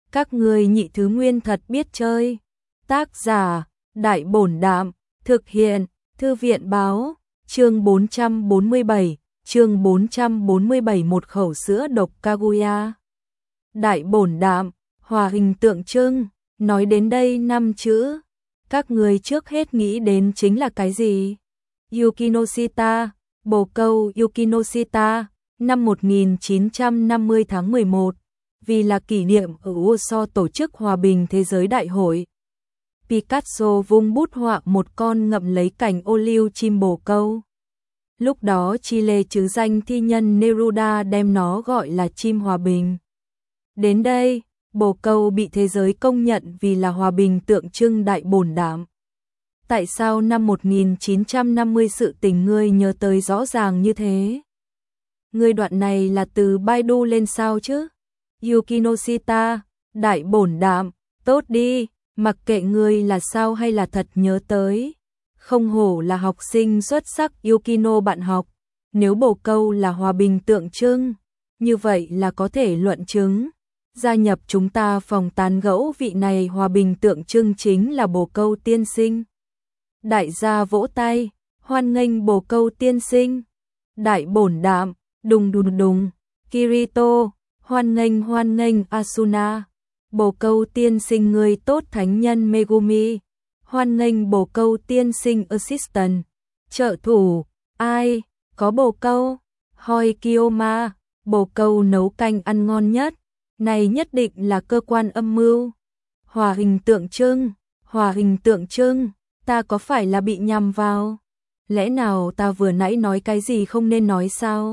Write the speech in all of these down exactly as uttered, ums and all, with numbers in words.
Các ngươi nhị thứ nguyên thật biết chơi. Tác giả, Đại Bổn Đạm, thực hiện, Thư viện Báo, chương bốn trăm bốn mươi bảy, chương bốn trăm bốn mươi bảy một khẩu sữa độc Kaguya. Đại Bổn Đạm, hòa hình tượng trưng, nói đến đây năm chữ, các người trước hết nghĩ đến chính là cái gì? Yukinoshita, bồ câu Yukinoshita, năm một nghìn chín trăm năm mươi tháng mười một, vì là kỷ niệm ở Warsaw tổ chức Hòa bình Thế giới Đại hội. Picasso vung bút họa một con ngậm lấy cành ô liu chim bồ câu. Lúc đó Chile chứ danh thi nhân Neruda đem nó gọi là chim hòa bình. Đến đây, bồ câu bị thế giới công nhận vì là hòa bình tượng trưng đại bổn đạm. Tại sao năm một nghìn chín trăm năm mươi sự tình ngươi nhớ tới rõ ràng như thế? Ngươi đoạn này là từ Baidu lên sao chứ? Yukinoshita, đại bổn đạm, tốt đi, mặc kệ ngươi là sao hay là thật nhớ tới. Không hổ là học sinh xuất sắc Yukino bạn học, nếu bồ câu là hòa bình tượng trưng, như vậy là có thể luận chứng. Gia nhập chúng ta phòng tán gẫu vị này hòa bình tượng trưng chính là bồ câu tiên sinh. Đại gia vỗ tay, hoan nghênh bồ câu tiên sinh. Đại bổn đạm, đùng đùng đùng, Kirito, hoan nghênh hoan nghênh Asuna. Bồ câu tiên sinh người tốt thánh nhân Megumi. Hoan nghênh bồ câu tiên sinh assistant. Trợ thủ, ai, có bồ câu? Hoi Kiyoma, bồ câu nấu canh ăn ngon nhất. Này nhất định là cơ quan âm mưu. Hòa hình tượng trưng, hòa hình tượng trưng, ta có phải là bị nhầm vào? Lẽ nào ta vừa nãy nói cái gì không nên nói sao?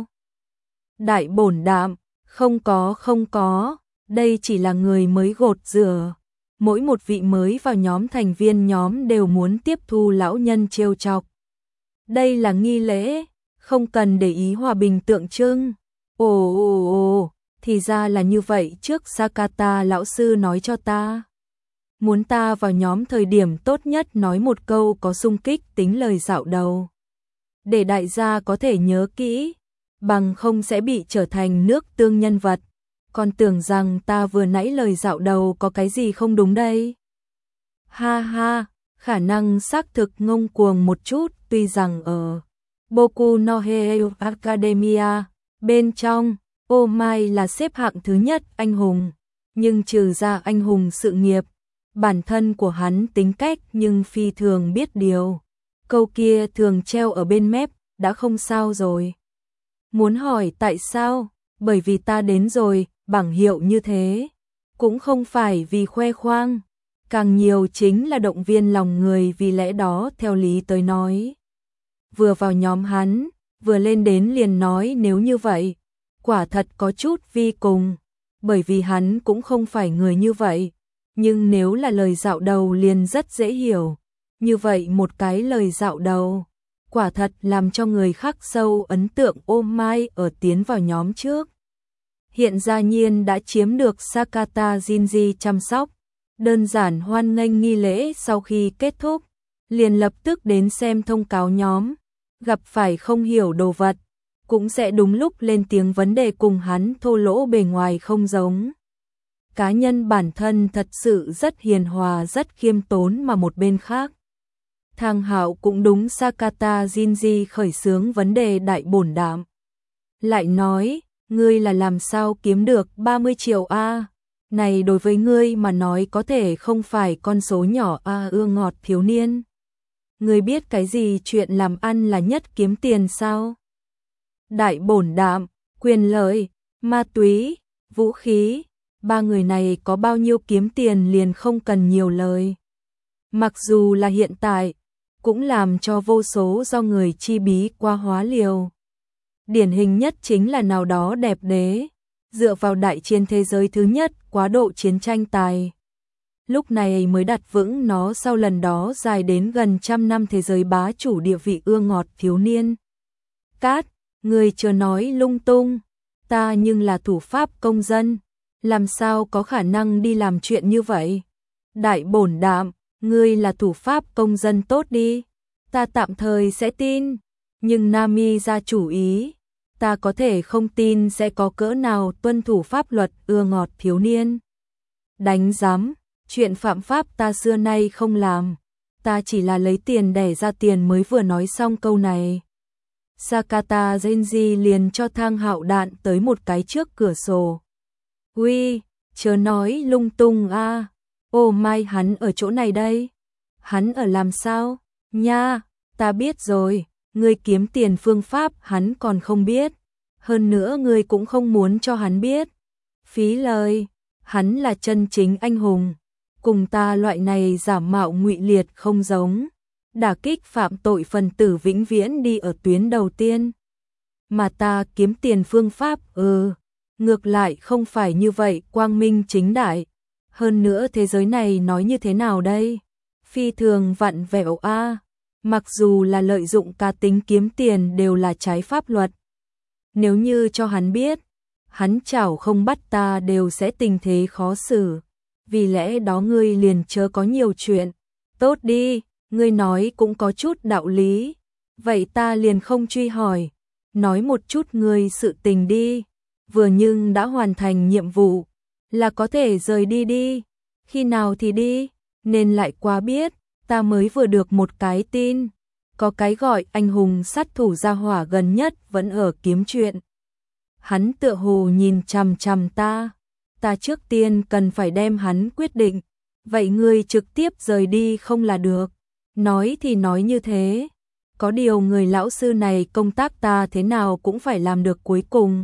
Đại bổn đạm, không có không có, đây chỉ là người mới gột rửa. Mỗi một vị mới vào nhóm thành viên nhóm đều muốn tiếp thu lão nhân trêu chọc. Đây là nghi lễ, không cần để ý hòa bình tượng trưng. Ồ ồ ồ, thì ra là như vậy, trước Sakata lão sư nói cho ta. Muốn ta vào nhóm thời điểm tốt nhất nói một câu có xung kích tính lời dạo đầu. Để đại gia có thể nhớ kỹ, bằng không sẽ bị trở thành nước tương nhân vật. Còn tưởng rằng ta vừa nãy lời dạo đầu có cái gì không đúng đây. Ha ha, khả năng xác thực ngông cuồng một chút, tuy rằng ở Boku no Hero Academia, bên trong, Oh My là xếp hạng thứ nhất anh hùng, nhưng trừ ra anh hùng sự nghiệp, bản thân của hắn tính cách nhưng phi thường biết điều. Câu kia thường treo ở bên mép, đã không sao rồi. Muốn hỏi tại sao? Bởi vì ta đến rồi, bảng hiệu như thế. Cũng không phải vì khoe khoang, càng nhiều chính là động viên lòng người, vì lẽ đó theo lý tới nói. Vừa vào nhóm hắn, vừa lên đến liền nói nếu như vậy, quả thật có chút vi cùng, bởi vì hắn cũng không phải người như vậy. Nhưng nếu là lời dạo đầu liền rất dễ hiểu. Như vậy một cái lời dạo đầu, quả thật làm cho người khắc sâu ấn tượng. Oh My ở tiến vào nhóm trước, hiện gia nhiên đã chiếm được Sakata Shinji chăm sóc. Đơn giản hoan nghênh nghi lễ sau khi kết thúc, liền lập tức đến xem thông cáo nhóm. Gặp phải không hiểu đồ vật, cũng sẽ đúng lúc lên tiếng vấn đề cùng hắn thô lỗ bề ngoài không giống. Cá nhân bản thân thật sự rất hiền hòa, rất khiêm tốn, mà một bên khác, Thang Hạo cũng đúng Sakata Shinji khởi xướng vấn đề đại bổn đạm. Lại nói, ngươi là làm sao kiếm được ba mươi triệu a? Này đối với ngươi mà nói có thể không phải con số nhỏ a. Ưa ngọt thiếu niên. Ngươi biết cái gì chuyện làm ăn là nhất kiếm tiền sao? Đại bổn đạm, quyền lợi, ma túy, vũ khí, ba người này có bao nhiêu kiếm tiền liền không cần nhiều lời. Mặc dù là hiện tại, cũng làm cho vô số do người chi bí qua hóa liều. Điển hình nhất chính là nào đó đẹp đế, dựa vào đại chiến thế giới thứ nhất quá độ chiến tranh tài. Lúc này mới đặt vững nó sau lần đó dài đến gần trăm năm thế giới bá chủ địa vị. Ưa ngọt thiếu niên. Cát, người chưa nói lung tung, ta nhưng là thủ pháp công dân, làm sao có khả năng đi làm chuyện như vậy? Đại bổn đạm, ngươi là thủ pháp công dân tốt đi, ta tạm thời sẽ tin, nhưng Nami ra chủ ý, ta có thể không tin sẽ có cỡ nào tuân thủ pháp luật. Ưa ngọt thiếu niên. Đánh giám, chuyện phạm pháp ta xưa nay không làm. Ta chỉ là lấy tiền đẻ ra tiền mới vừa nói xong câu này. Sakata Genji liền cho Thang Hạo đạn tới một cái trước cửa sổ. Uy, chớ nói lung tung a. À. Ô mai hắn ở chỗ này đây. Hắn ở làm sao? Nha, ta biết rồi, ngươi kiếm tiền phương pháp hắn còn không biết. Hơn nữa ngươi cũng không muốn cho hắn biết. Phí lời, hắn là chân chính anh hùng. Cùng ta loại này giả mạo ngụy liệt không giống. Đả kích phạm tội phần tử vĩnh viễn đi ở tuyến đầu tiên. Mà ta kiếm tiền phương pháp, ừ, ngược lại không phải như vậy quang minh chính đại. Hơn nữa thế giới này nói như thế nào đây? Phi thường vặn vẹo a. À. Mặc dù là lợi dụng cá tính kiếm tiền đều là trái pháp luật. Nếu như cho hắn biết, hắn chảo không bắt ta đều sẽ tình thế khó xử. Vì lẽ đó ngươi liền chớ có nhiều chuyện. Tốt đi, ngươi nói cũng có chút đạo lý. Vậy ta liền không truy hỏi. Nói một chút ngươi sự tình đi. Vừa nhưng đã hoàn thành nhiệm vụ, là có thể rời đi đi. Khi nào thì đi, nên lại quá biết. Ta mới vừa được một cái tin. Có cái gọi anh hùng sát thủ gia hỏa gần nhất vẫn ở kiếm chuyện. Hắn tựa hồ nhìn chằm chằm ta. Ta trước tiên cần phải đem hắn quyết định. Vậy ngươi trực tiếp rời đi không là được. Nói thì nói như thế. Có điều người lão sư này công tác ta thế nào cũng phải làm được cuối cùng.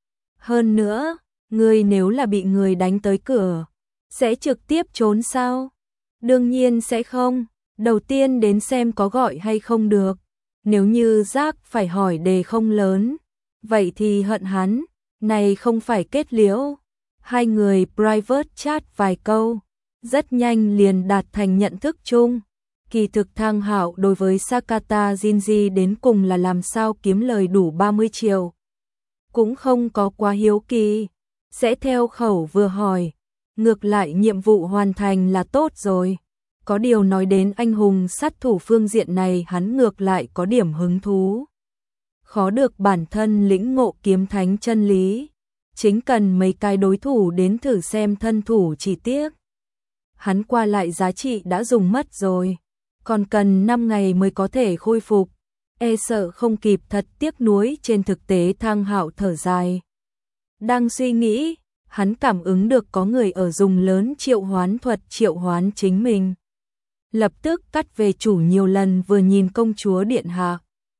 Hơn nữa, ngươi nếu là bị người đánh tới cửa, sẽ trực tiếp trốn sao? Đương nhiên sẽ không. Đầu tiên đến xem có gọi hay không được. Nếu như rác phải hỏi đề không lớn, vậy thì hận hắn. Này không phải kết liễu. Hai người private chat vài câu, rất nhanh liền đạt thành nhận thức chung. Kỳ thực Thang Hạo đối với Sakata Genji đến cùng là làm sao kiếm lời đủ ba mươi triệu. Cũng không có quá hiếu kỳ, sẽ theo khẩu vừa hỏi. Ngược lại nhiệm vụ hoàn thành là tốt rồi. Có điều nói đến anh hùng sát thủ phương diện này hắn ngược lại có điểm hứng thú. Khó được bản thân lĩnh ngộ kiếm thánh chân lý. Chính cần mấy cái đối thủ đến thử xem thân thủ chỉ tiếc. Hắn qua lại giá trị đã dùng mất rồi. Còn cần năm ngày mới có thể khôi phục. E sợ không kịp thật tiếc nuối trên thực tế Thang Hạo thở dài. Đang suy nghĩ, hắn cảm ứng được có người ở dùng lớn triệu hoán thuật triệu hoán chính mình. Lập tức cắt về chủ nhiều lần vừa nhìn công chúa điện hạ.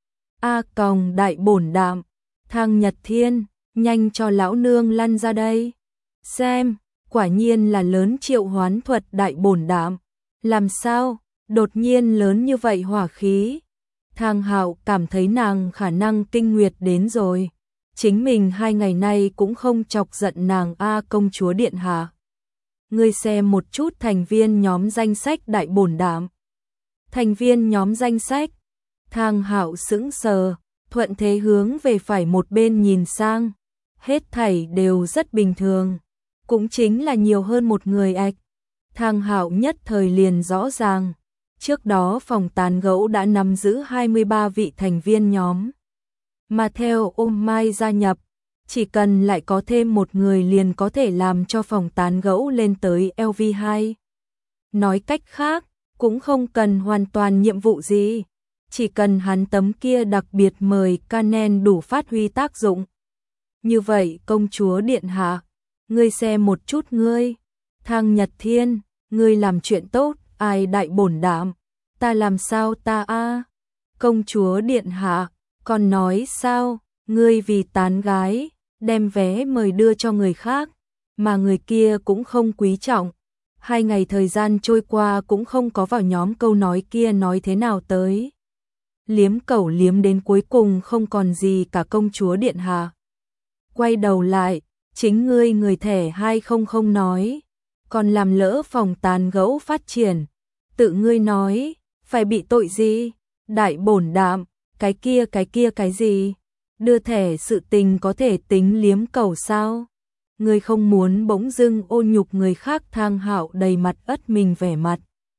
A còng đại bổn đạm, Thang Nhật Thiên, nhanh cho lão nương lăn ra đây. Xem, quả nhiên là lớn triệu hoán thuật đại bổn đạm. Làm sao, đột nhiên lớn như vậy hỏa khí. Thang Hạo cảm thấy nàng khả năng kinh nguyệt đến rồi. Chính mình hai ngày nay cũng không chọc giận nàng a công chúa điện hạ. Ngươi xem một chút thành viên nhóm danh sách đại bổn đạm. Thành viên nhóm danh sách. Thang Hạo sững sờ, thuận thế hướng về phải một bên nhìn sang. Hết thảy đều rất bình thường. Cũng chính là nhiều hơn một người ạch. Thang Hạo nhất thời liền rõ ràng. Trước đó phòng tán gẫu đã nắm giữ hai mươi ba vị thành viên nhóm. Mà theo Ôm Mai gia nhập, chỉ cần lại có thêm một người liền có thể làm cho phòng tán gẫu lên tới L V hai. Nói cách khác, cũng không cần hoàn toàn nhiệm vụ gì. Chỉ cần hắn tấm kia đặc biệt mời Kanen đủ phát huy tác dụng. Như vậy công chúa điện hạ, ngươi xem một chút ngươi. Thang Nhật Thiên, ngươi làm chuyện tốt, ai đại bổn đạm. Ta làm sao ta a? Công chúa điện hạ, còn nói sao, ngươi vì tán gái, đem vé mời đưa cho người khác, mà người kia cũng không quý trọng. Hai ngày thời gian trôi qua cũng không có vào nhóm câu nói kia nói thế nào tới. Liếm cẩu liếm đến cuối cùng không còn gì cả công chúa điện hạ. Quay đầu lại, chính ngươi người thẻ hai không không nói, còn làm lỡ phòng tán gẫu phát triển. Tự ngươi nói, phải bị tội gì? Đại bổn đạm, cái kia cái kia cái gì? Đưa thẻ sự tình có thể tính liếm cẩu sao? Ngươi không muốn bỗng dưng ô nhục người khác. Thang Hạo đầy mặt ất mình vẻ mặt.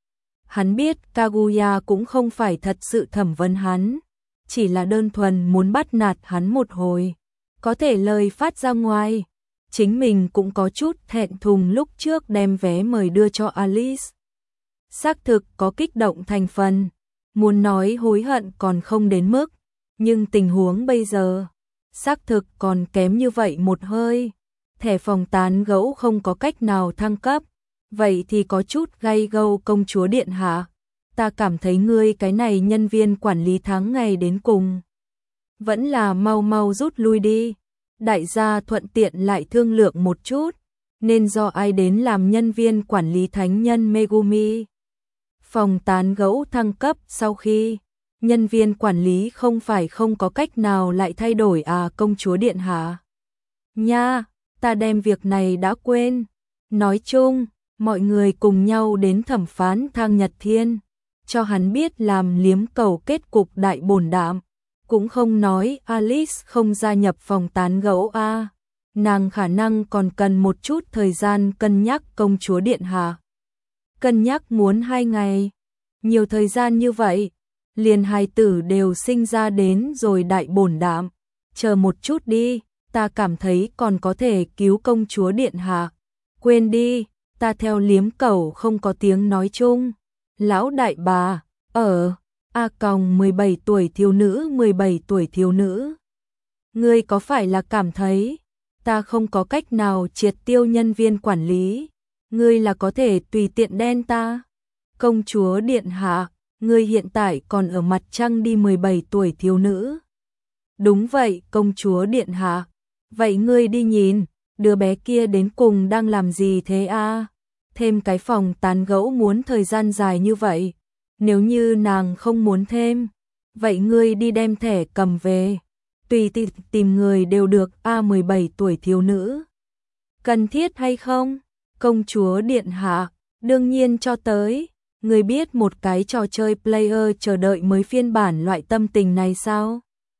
Hắn biết Kaguya cũng không phải thật sự thẩm vấn hắn, chỉ là đơn thuần muốn bắt nạt hắn một hồi. Có thể lời phát ra ngoài, chính mình cũng có chút thẹn thùng lúc trước đem vé mời đưa cho Alice. Xác thực có kích động thành phần, muốn nói hối hận còn không đến mức, nhưng tình huống bây giờ, xác thực còn kém như vậy một hơi. Thẻ phòng tán gẫu không có cách nào thăng cấp, vậy thì có chút gay gâu công chúa điện hạ. Ta cảm thấy ngươi cái này nhân viên quản lý tháng ngày đến cùng. Vẫn là mau mau rút lui đi. Đại gia thuận tiện lại thương lượng một chút, nên do ai đến làm nhân viên quản lý thánh nhân Megumi. Phòng tán gẫu thăng cấp sau khi, nhân viên quản lý không phải không có cách nào lại thay đổi à công chúa điện hạ. Nha, ta đem việc này đã quên. Nói chung, mọi người cùng nhau đến thẩm phán Thang Nhật Thiên, cho hắn biết làm liếm cầu kết cục đại bổn đạm. Cũng không nói Alice không gia nhập phòng tán gẫu a, à. Nàng khả năng còn cần một chút thời gian cân nhắc công chúa điện hạ. Cân nhắc muốn hai ngày, nhiều thời gian như vậy, liền hài tử đều sinh ra đến rồi đại bổn đạm. Chờ một chút đi, ta cảm thấy còn có thể cứu công chúa điện hạ. Quên đi, ta theo liếm cẩu không có tiếng nói chung. Lão đại bà, ở A còng mười bảy tuổi thiếu nữ mười bảy tuổi thiếu nữ. Ngươi có phải là cảm thấy ta không có cách nào triệt tiêu nhân viên quản lý, ngươi là có thể tùy tiện đen ta? Công chúa điện hạ, ngươi hiện tại còn ở mặt trăng đi mười bảy tuổi thiếu nữ. Đúng vậy, công chúa điện hạ. Vậy ngươi đi nhìn, đứa bé kia đến cùng đang làm gì thế a? À? Thêm cái phòng tán gẫu muốn thời gian dài như vậy. Nếu như nàng không muốn thêm, vậy ngươi đi đem thẻ cầm về. Tùy tìm, tìm người đều được a mười bảy tuổi thiếu nữ. Cần thiết hay không? Công chúa điện hạ, đương nhiên cho tới. Ngươi biết một cái trò chơi player chờ đợi mới phiên bản loại tâm tình này sao?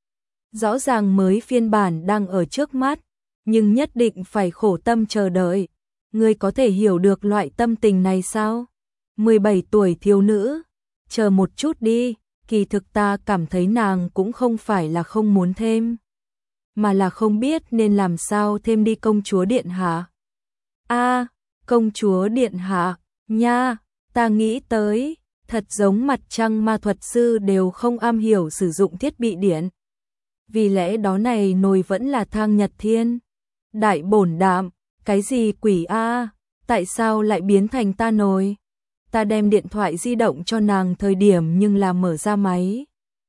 Rõ ràng mới phiên bản đang ở trước mắt, nhưng nhất định phải khổ tâm chờ đợi. Ngươi có thể hiểu được loại tâm tình này sao? mười bảy tuổi thiếu nữ, chờ một chút đi, kỳ thực ta cảm thấy nàng cũng không phải là không muốn thêm, mà là không biết nên làm sao thêm đi công chúa điện hạ. A, công chúa điện hạ, nha, ta nghĩ tới, thật giống mặt trăng ma thuật sư đều không am hiểu sử dụng thiết bị điện. Vì lẽ đó này nồi vẫn là Thang Nhật Thiên. Đại bổn đạm, cái gì quỷ a, tại sao lại biến thành ta nồi? Ta đem điện thoại di động cho nàng thời điểm nhưng là mở ra máy.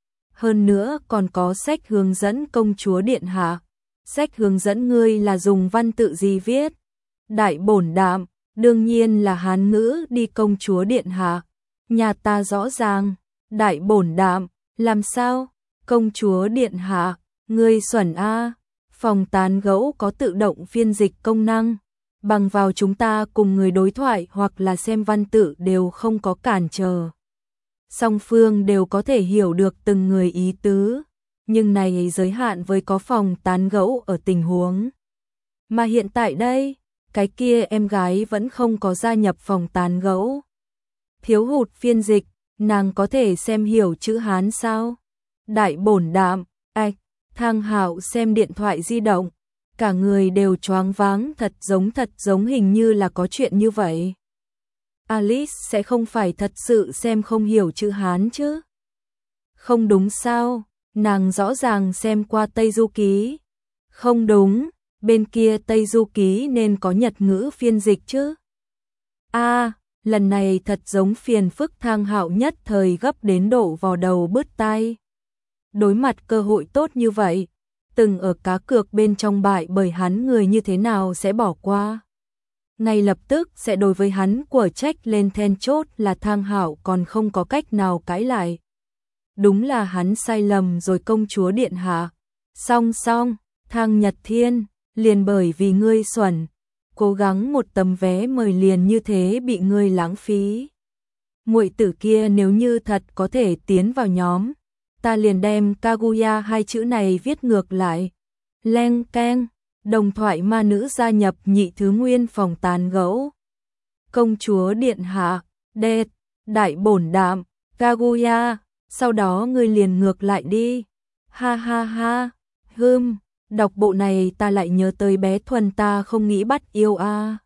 Hơn nữa còn có sách hướng dẫn công chúa điện hạ. Sách hướng dẫn ngươi là dùng văn tự gì viết? Đại bổn đạm, đương nhiên là Hán ngữ đi công chúa điện hạ. Nhà ta rõ ràng. Đại bổn đạm, làm sao? Công chúa điện hạ, ngươi xuẩn a. Phòng tán gẫu có tự động phiên dịch công năng. Bằng vào chúng ta cùng người đối thoại hoặc là xem văn tự đều không có cản trở. Song phương đều có thể hiểu được từng người ý tứ, nhưng này giới hạn với có phòng tán gẫu ở tình huống. Mà hiện tại đây, cái kia em gái vẫn không có gia nhập phòng tán gẫu. Thiếu hụt phiên dịch, nàng có thể xem hiểu chữ Hán sao? Đại bổn đạm, ạch, Thang Hạo xem điện thoại di động. Cả người đều choáng váng, thật giống thật giống hình như là có chuyện như vậy. Alice sẽ không phải thật sự xem không hiểu chữ Hán chứ? Không đúng sao, nàng rõ ràng xem qua Tây Du Ký. Không đúng, bên kia Tây Du Ký nên có Nhật ngữ phiên dịch chứ? A, à, lần này thật giống phiền phức. Thang Hạo nhất thời gấp đến độ vò đầu bứt tai. Đối mặt cơ hội tốt như vậy, từng ở cá cược bên trong bại bởi hắn người như thế nào sẽ bỏ qua. Ngay lập tức sẽ đối với hắn của trách lên then chốt là Thang Hạo còn không có cách nào cãi lại. Đúng là hắn sai lầm rồi công chúa điện hạ. Song song, Thang Nhật Thiên, liền bởi vì ngươi xuẩn, cố gắng một tấm vé mời liền như thế bị ngươi lãng phí. Muội tử kia nếu như thật có thể tiến vào nhóm, ta liền đem Kaguya hai chữ này viết ngược lại. Leng keng, đồng thoại ma nữ gia nhập nhị thứ nguyên phòng tán gẫu. Công chúa điện hạ, đệt, đại bổn đạm, Kaguya, sau đó ngươi liền ngược lại đi. Ha ha ha, hưm, đọc bộ này ta lại nhớ tới bé Thuần ta không nghĩ bắt yêu a.